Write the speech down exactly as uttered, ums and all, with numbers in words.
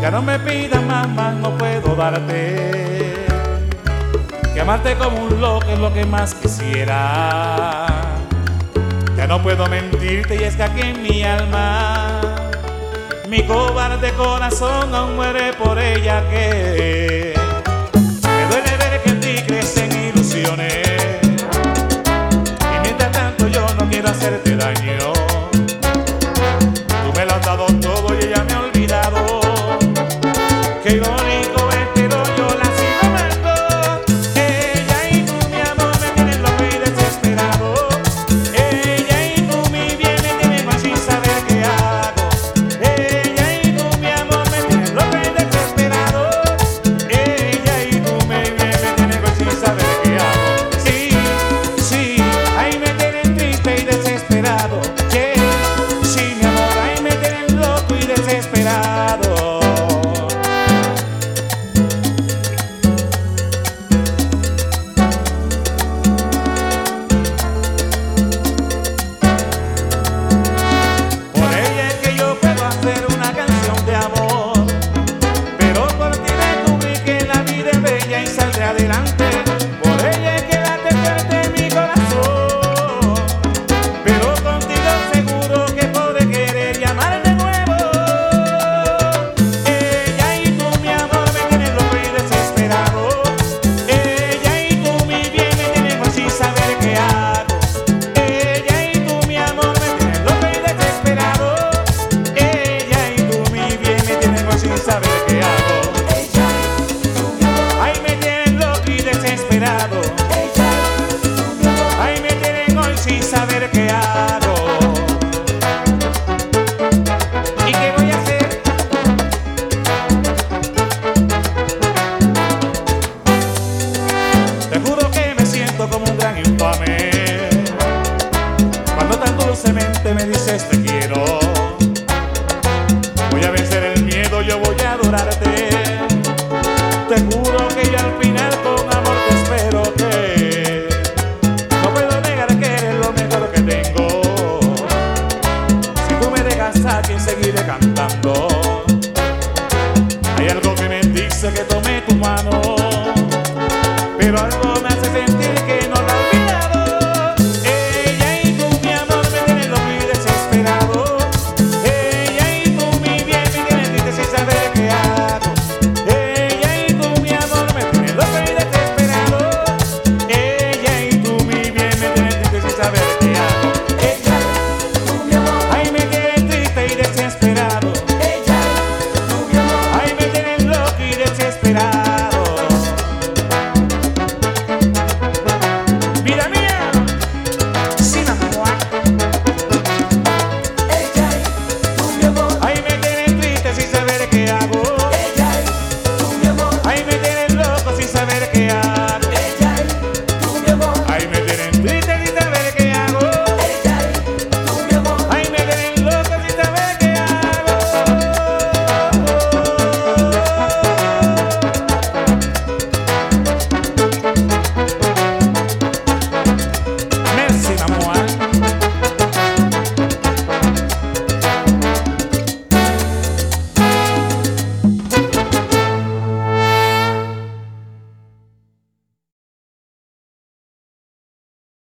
Ya no me pidas más, más no puedo darte. Que amarte como un loco es lo que más quisiera. Ya no puedo mentirte y es que aquí en mi alma mi cobarde corazón aún muere por ella, que me duele ver que en ti crecen ilusiones y mientras tanto yo no quiero hacerte daño. Tú me lo has dado todo y ella me ha olvidado. Qué irónico es, pero yo la sigo amando. Ella y tú, mi amor, me tienen loco y desesperado. Ella y tú, mi bien, me tienen mal sin saber qué hago. Ella y tú, mi amor, me tienen loco y desesperado. Ella y tú, mi bien, me tienen mal sin saber qué hago. Sí, sí, ahí me tienen triste y desesperado. Yeah, sí, mi amor, ahí me tienen loco y desesperado. Adelante, por ella es que late fuerte mi corazón, pero contigo seguro que podré querer y amar de nuevo. Ella y tú, mi amor, me tienen loco y desesperado. Ella y tú, mi bien, me tienen mal sin saber qué hago. Ella y tú, mi amor, me tienen loco y desesperado. Ella y tú, mi bien, me tienen mal sin saber qué hago. Desesperado. Ay, me tienen hoy sin saber qué hago. ¿Y qué voy a hacer? Te juro que me siento como un gran infame cuando tan dulcemente me dices te quiero. Voy a vencer el miedo, yo voy a adorarte. Te juro que yo al final con amor te espero, que no puedo negar que eres lo mejor que tengo. Si tú me dejas aquí seguiré cantando. Hay algo que me dice que tome tu mano, pero algo